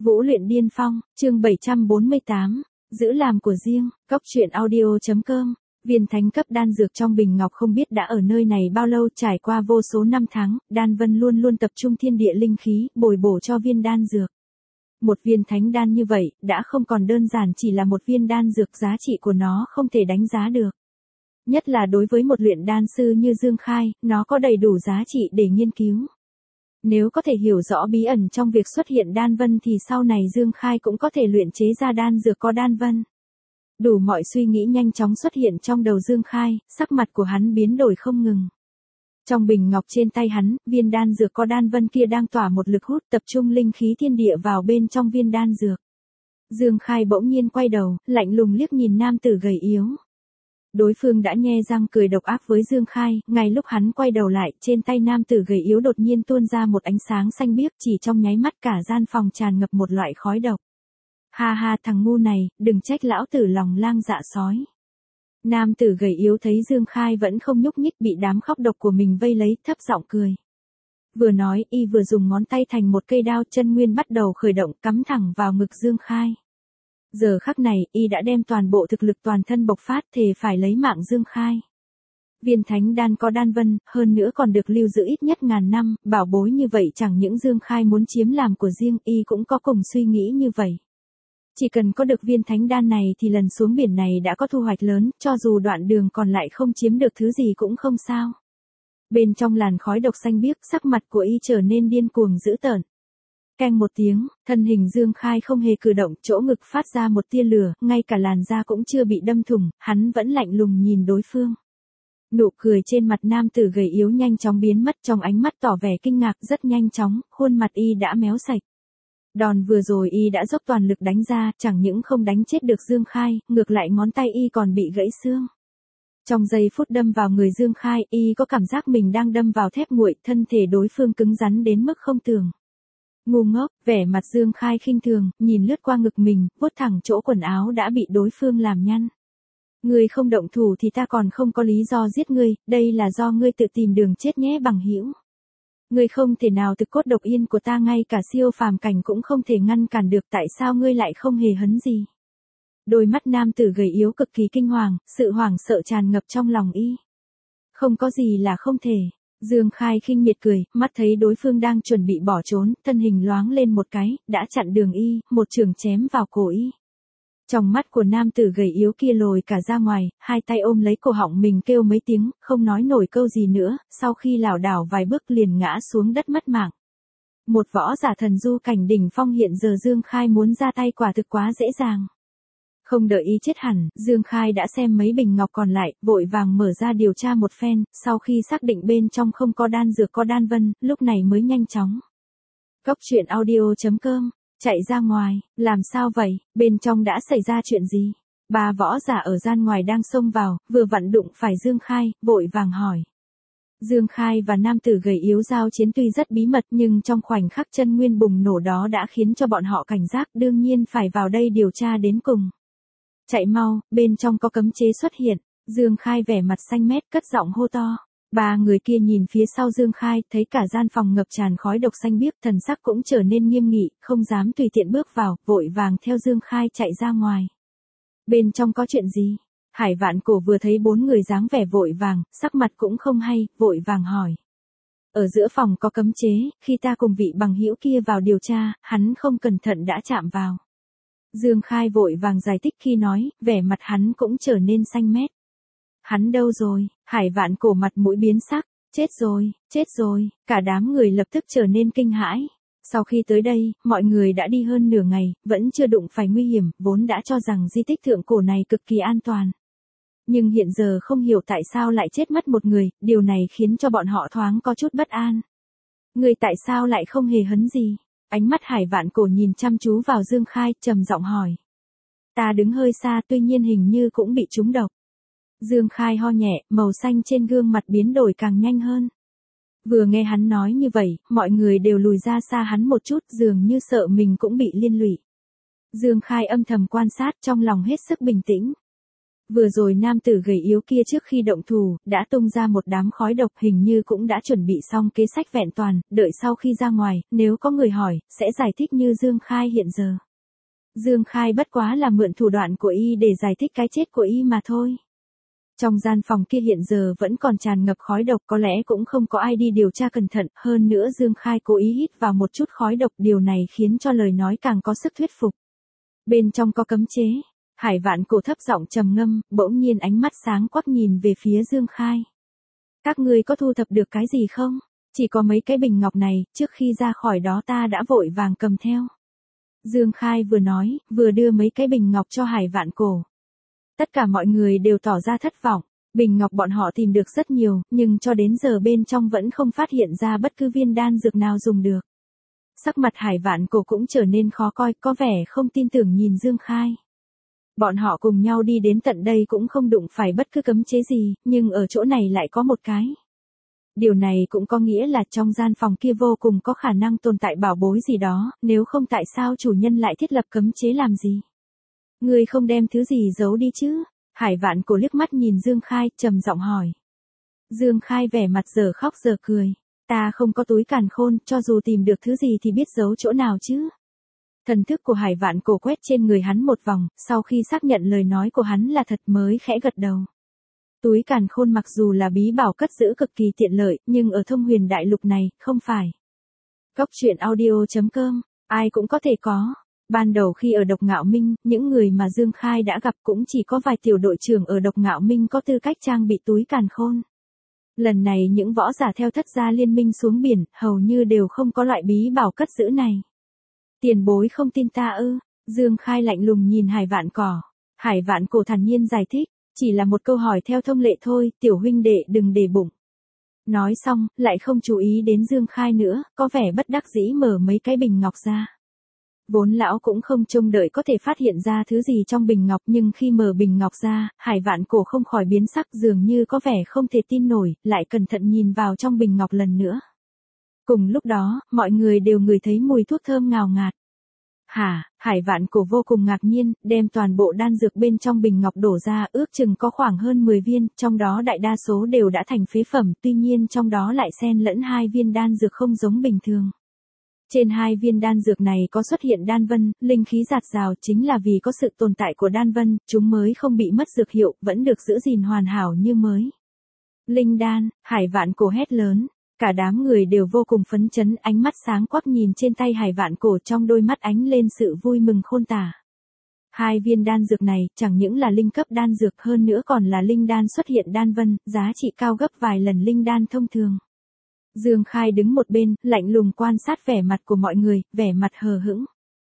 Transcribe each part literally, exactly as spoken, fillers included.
Vũ luyện điên phong, chương bảy trăm bốn mươi tám, giữ làm của riêng, cóc truyện audio.com. Viên thánh cấp đan dược trong bình ngọc không biết đã ở nơi này bao lâu, trải qua vô số năm tháng, Đan Vân luôn luôn tập trung thiên địa linh khí, bồi bổ cho viên đan dược. Một viên thánh đan như vậy, đã không còn đơn giản chỉ là một viên đan dược, giá trị của nó không thể đánh giá được. Nhất là đối với một luyện đan sư như Dương Khai, nó có đầy đủ giá trị để nghiên cứu. Nếu có thể hiểu rõ bí ẩn trong việc xuất hiện đan vân thì sau này Dương Khai cũng có thể luyện chế ra đan dược có đan vân. Đủ mọi suy nghĩ nhanh chóng xuất hiện trong đầu Dương Khai, sắc mặt của hắn biến đổi không ngừng. Trong bình ngọc trên tay hắn, viên đan dược có đan vân kia đang tỏa một lực hút tập trung linh khí thiên địa vào bên trong viên đan dược. Dương Khai bỗng nhiên quay đầu, lạnh lùng liếc nhìn nam tử gầy yếu. Đối phương đã nhe răng cười độc ác với Dương Khai, ngay lúc hắn quay đầu lại, trên tay nam tử gầy yếu đột nhiên tuôn ra một ánh sáng xanh biếc, chỉ trong nháy mắt cả gian phòng tràn ngập một loại khói độc. Ha ha, thằng ngu này, đừng trách lão tử lòng lang dạ sói. Nam tử gầy yếu thấy Dương Khai vẫn không nhúc nhích, bị đám khóc độc của mình vây lấy, thấp giọng cười. Vừa nói, y vừa dùng ngón tay thành một cây đao, chân nguyên bắt đầu khởi động, cắm thẳng vào ngực Dương Khai. Giờ khắc này, y đã đem toàn bộ thực lực toàn thân bộc phát, thề phải lấy mạng Dương Khai. Viên thánh đan có đan vân, hơn nữa còn được lưu giữ ít nhất ngàn năm, bảo bối như vậy chẳng những Dương Khai muốn chiếm làm của riêng, y cũng có cùng suy nghĩ như vậy. Chỉ cần có được viên thánh đan này thì lần xuống biển này đã có thu hoạch lớn, cho dù đoạn đường còn lại không chiếm được thứ gì cũng không sao. Bên trong làn khói độc xanh biếc, sắc mặt của y trở nên điên cuồng dữ tợn. Keng một tiếng, thân hình Dương Khai không hề cử động, chỗ ngực phát ra một tia lửa, ngay cả làn da cũng chưa bị đâm thủng, hắn vẫn lạnh lùng nhìn đối phương. Nụ cười trên mặt nam tử gầy yếu nhanh chóng biến mất, trong ánh mắt tỏ vẻ kinh ngạc, rất nhanh chóng, khuôn mặt y đã méo sạch. Đòn vừa rồi y đã dốc toàn lực đánh ra, chẳng những không đánh chết được Dương Khai, ngược lại ngón tay y còn bị gãy xương. Trong giây phút đâm vào người Dương Khai, y có cảm giác mình đang đâm vào thép nguội, thân thể đối phương cứng rắn đến mức không tưởng. Ngu ngốc, vẻ mặt Dương Khai khinh thường, nhìn lướt qua ngực mình, vuốt thẳng chỗ quần áo đã bị đối phương làm nhăn. Ngươi không động thủ thì ta còn không có lý do giết ngươi, đây là do ngươi tự tìm đường chết nhé bằng hữu. Ngươi không thể nào thực cốt độc yên của ta, ngay cả siêu phàm cảnh cũng không thể ngăn cản được, tại sao ngươi lại không hề hấn gì? Đôi mắt nam tử gầy yếu cực kỳ kinh hoàng, sự hoảng sợ tràn ngập trong lòng y. Không có gì là không thể. Dương Khai khinh miệt cười, mắt thấy đối phương đang chuẩn bị bỏ trốn, thân hình loáng lên một cái, đã chặn đường y, một chưởng chém vào cổ y. Trong mắt của nam tử gầy yếu kia lồi cả ra ngoài, hai tay ôm lấy cổ họng mình kêu mấy tiếng, không nói nổi câu gì nữa, sau khi lảo đảo vài bước liền ngã xuống đất mất mạng. Một võ giả thần du cảnh đỉnh phong hiện giờ Dương Khai muốn ra tay quả thực quá dễ dàng. Không đợi ý chết hẳn, Dương Khai đã xem mấy bình ngọc còn lại, vội vàng mở ra điều tra một phen, sau khi xác định bên trong không có đan dược có đan vân, lúc này mới nhanh chóng. Cóc truyện audio.com, chạy ra ngoài, làm sao vậy, bên trong đã xảy ra chuyện gì? Ba võ giả ở gian ngoài đang xông vào, vừa vặn đụng phải Dương Khai, vội vàng hỏi. Dương Khai và nam tử gầy yếu giao chiến tuy rất bí mật nhưng trong khoảnh khắc chân nguyên bùng nổ đó đã khiến cho bọn họ cảnh giác, đương nhiên phải vào đây điều tra đến cùng. Chạy mau, bên trong có cấm chế xuất hiện. Dương Khai vẻ mặt xanh mét cất giọng hô to. Ba người kia nhìn phía sau Dương Khai, thấy cả gian phòng ngập tràn khói độc xanh biếc, thần sắc cũng trở nên nghiêm nghị, không dám tùy tiện bước vào, vội vàng theo Dương Khai chạy ra ngoài. Bên trong có chuyện gì? Hải Vạn Cổ vừa thấy bốn người dáng vẻ vội vàng, sắc mặt cũng không hay, vội vàng hỏi. Ở giữa phòng có cấm chế, khi ta cùng vị bằng hữu kia vào điều tra, hắn không cẩn thận đã chạm vào. Dương Khai vội vàng giải thích, khi nói, vẻ mặt hắn cũng trở nên xanh mét. Hắn đâu rồi? Hải Vạn Cổ mặt mũi biến sắc, chết rồi, chết rồi, cả đám người lập tức trở nên kinh hãi. Sau khi tới đây, mọi người đã đi hơn nửa ngày, vẫn chưa đụng phải nguy hiểm, vốn đã cho rằng di tích thượng cổ này cực kỳ an toàn. Nhưng hiện giờ không hiểu tại sao lại chết mất một người, điều này khiến cho bọn họ thoáng có chút bất an. Người tại sao lại không hề hấn gì? Ánh mắt Hải Vạn Cổ nhìn chăm chú vào Dương Khai, trầm giọng hỏi. Ta đứng hơi xa, tuy nhiên hình như cũng bị trúng độc. Dương Khai ho nhẹ, màu xanh trên gương mặt biến đổi càng nhanh hơn. Vừa nghe hắn nói như vậy, mọi người đều lùi ra xa hắn một chút, dường như sợ mình cũng bị liên lụy. Dương Khai âm thầm quan sát, trong lòng hết sức bình tĩnh. Vừa rồi nam tử gầy yếu kia trước khi động thủ, đã tung ra một đám khói độc, hình như cũng đã chuẩn bị xong kế sách vẹn toàn, đợi sau khi ra ngoài, nếu có người hỏi, sẽ giải thích như Dương Khai hiện giờ. Dương Khai bất quá là mượn thủ đoạn của y để giải thích cái chết của y mà thôi. Trong gian phòng kia hiện giờ vẫn còn tràn ngập khói độc, có lẽ cũng không có ai đi điều tra cẩn thận, hơn nữa Dương Khai cố ý hít vào một chút khói độc, điều này khiến cho lời nói càng có sức thuyết phục. Bên trong có cấm chế. Hải Vạn Cổ thấp giọng trầm ngâm, bỗng nhiên ánh mắt sáng quắc nhìn về phía Dương Khai. Các ngươi có thu thập được cái gì không? Chỉ có mấy cái bình ngọc này, trước khi ra khỏi đó ta đã vội vàng cầm theo. Dương Khai vừa nói, vừa đưa mấy cái bình ngọc cho Hải Vạn Cổ. Tất cả mọi người đều tỏ ra thất vọng, bình ngọc bọn họ tìm được rất nhiều, nhưng cho đến giờ bên trong vẫn không phát hiện ra bất cứ viên đan dược nào dùng được. Sắc mặt Hải Vạn Cổ cũng trở nên khó coi, có vẻ không tin tưởng nhìn Dương Khai. Bọn họ cùng nhau đi đến tận đây cũng không đụng phải bất cứ cấm chế gì, nhưng ở chỗ này lại có một cái. Điều này cũng có nghĩa là trong gian phòng kia vô cùng có khả năng tồn tại bảo bối gì đó, nếu không tại sao chủ nhân lại thiết lập cấm chế làm gì? Ngươi không đem thứ gì giấu đi chứ? Hải Vạn Cổ liếc mắt nhìn Dương Khai, trầm giọng hỏi. Dương Khai vẻ mặt giờ khóc giờ cười. Ta không có túi càn khôn, cho dù tìm được thứ gì thì biết giấu chỗ nào chứ? Thần thức của Hải Vạn Cổ quét trên người hắn một vòng, sau khi xác nhận lời nói của hắn là thật mới khẽ gật đầu. Túi càn khôn mặc dù là bí bảo cất giữ cực kỳ tiện lợi, nhưng ở Thông Huyền Đại Lục này, không phải. Góc truyện audio chấm com, ai cũng có thể có. Ban đầu khi ở Độc Ngạo Minh, những người mà Dương Khai đã gặp cũng chỉ có vài tiểu đội trưởng ở Độc Ngạo Minh có tư cách trang bị túi càn khôn. Lần này những võ giả theo thất gia liên minh xuống biển, hầu như đều không có loại bí bảo cất giữ này. Tiền bối không tin ta ư? Dương Khai lạnh lùng nhìn Hải Vạn Cổ. Hải Vạn Cổ thản nhiên giải thích, chỉ là một câu hỏi theo thông lệ thôi, tiểu huynh đệ đừng để bụng. Nói xong, lại không chú ý đến Dương Khai nữa, có vẻ bất đắc dĩ mở mấy cái bình ngọc ra. Vốn lão cũng không trông đợi có thể phát hiện ra thứ gì trong bình ngọc, nhưng khi mở bình ngọc ra, Hải Vạn Cổ không khỏi biến sắc, dường như có vẻ không thể tin nổi, lại cẩn thận nhìn vào trong bình ngọc lần nữa. Cùng lúc đó, mọi người đều ngửi thấy mùi thuốc thơm ngào ngạt. Hả? Hải Vạn Cổ vô cùng ngạc nhiên, đem toàn bộ đan dược bên trong bình ngọc đổ ra, ước chừng có khoảng hơn mười viên, trong đó đại đa số đều đã thành phế phẩm, tuy nhiên trong đó lại xen lẫn hai viên đan dược không giống bình thường. Trên hai viên đan dược này có xuất hiện đan vân, linh khí rạt rào, chính là vì có sự tồn tại của đan vân, chúng mới không bị mất dược hiệu, vẫn được giữ gìn hoàn hảo như mới. Linh đan, Hải Vạn Cổ hét lớn. Cả đám người đều vô cùng phấn chấn, ánh mắt sáng quắc nhìn trên tay Hải Vạn Cổ, trong đôi mắt ánh lên sự vui mừng khôn tả. Hai viên đan dược này chẳng những là linh cấp đan dược, hơn nữa còn là linh đan xuất hiện đan vân, giá trị cao gấp vài lần linh đan thông thường. Dương Khai đứng một bên, lạnh lùng quan sát vẻ mặt của mọi người, vẻ mặt hờ hững.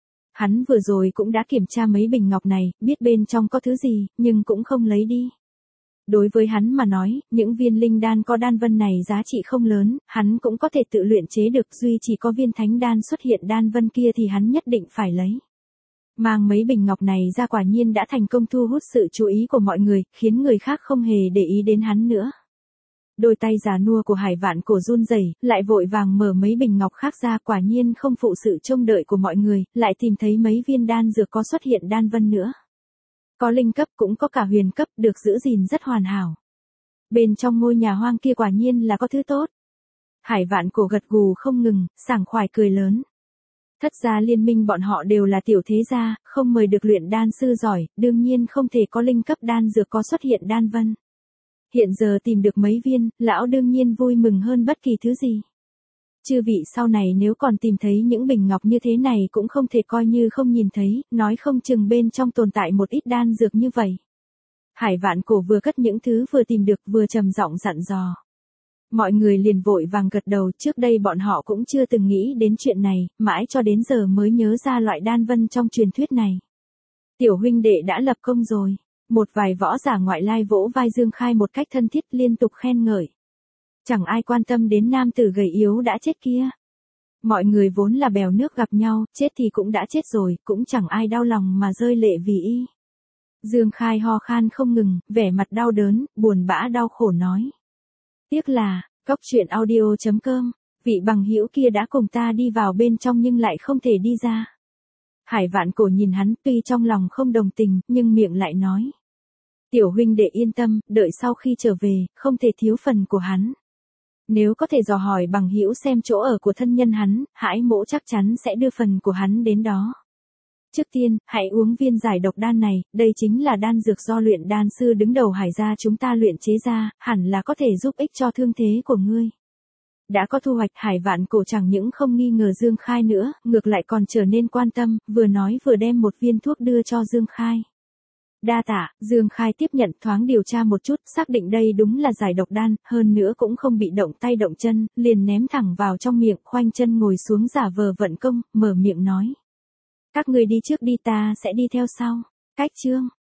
Hắn vừa rồi cũng đã kiểm tra mấy bình ngọc này, biết bên trong có thứ gì, nhưng cũng không lấy đi. Đối với hắn mà nói, những viên linh đan có đan vân này giá trị không lớn, hắn cũng có thể tự luyện chế được, duy chỉ có viên thánh đan xuất hiện đan vân kia thì hắn nhất định phải lấy. Mang mấy bình ngọc này ra quả nhiên đã thành công thu hút sự chú ý của mọi người, khiến người khác không hề để ý đến hắn nữa. Đôi tay già nua của Hải Vạn Cổ run rẩy, lại vội vàng mở mấy bình ngọc khác ra, quả nhiên không phụ sự trông đợi của mọi người, lại tìm thấy mấy viên đan dược có xuất hiện đan vân nữa. Có linh cấp cũng có cả huyền cấp, được giữ gìn rất hoàn hảo. Bên trong ngôi nhà hoang kia quả nhiên là có thứ tốt. Hải Vạn Cổ gật gù không ngừng, sảng khoái cười lớn. Thất gia liên minh bọn họ đều là tiểu thế gia, không mời được luyện đan sư giỏi, đương nhiên không thể có linh cấp đan dược có xuất hiện đan vân. Hiện giờ tìm được mấy viên, lão đương nhiên vui mừng hơn bất kỳ thứ gì. Chư vị sau này nếu còn tìm thấy những bình ngọc như thế này cũng không thể coi như không nhìn thấy, nói không chừng bên trong tồn tại một ít đan dược như vậy. Hải Vạn Cổ vừa cất những thứ vừa tìm được vừa trầm giọng dặn dò. Mọi người liền vội vàng gật đầu, trước đây bọn họ cũng chưa từng nghĩ đến chuyện này, mãi cho đến giờ mới nhớ ra loại đan vân trong truyền thuyết này. Tiểu huynh đệ đã lập công rồi. Một vài võ giả ngoại lai vỗ vai Dương Khai một cách thân thiết liên tục khen ngợi. Chẳng ai quan tâm đến nam tử gầy yếu đã chết kia. Mọi người vốn là bèo nước gặp nhau, chết thì cũng đã chết rồi, cũng chẳng ai đau lòng mà rơi lệ vì y. Dương Khai ho khan không ngừng, vẻ mặt đau đớn, buồn bã đau khổ nói. Tiếc là, góc truyện audio chấm com, vị bằng hữu kia đã cùng ta đi vào bên trong nhưng lại không thể đi ra. Hải Vạn Cổ nhìn hắn, tuy trong lòng không đồng tình, nhưng miệng lại nói. Tiểu huynh đệ yên tâm, đợi sau khi trở về, không thể thiếu phần của hắn. Nếu có thể dò hỏi bằng hữu xem chỗ ở của thân nhân hắn, Hải mỗ chắc chắn sẽ đưa phần của hắn đến đó. Trước tiên, hãy uống viên giải độc đan này, đây chính là đan dược do luyện đan sư đứng đầu Hải gia chúng ta luyện chế ra, hẳn là có thể giúp ích cho thương thế của ngươi. Đã có thu hoạch, Hải Vạn Cổ chẳng những không nghi ngờ Dương Khai nữa, ngược lại còn trở nên quan tâm, vừa nói vừa đem một viên thuốc đưa cho Dương Khai. Đa tạ, Dương Khai tiếp nhận, thoáng điều tra một chút, xác định đây đúng là giải độc đan, hơn nữa cũng không bị động tay động chân, liền ném thẳng vào trong miệng, khoanh chân ngồi xuống giả vờ vận công, mở miệng nói. Các ngươi đi trước đi, ta sẽ đi theo sau. Cách chương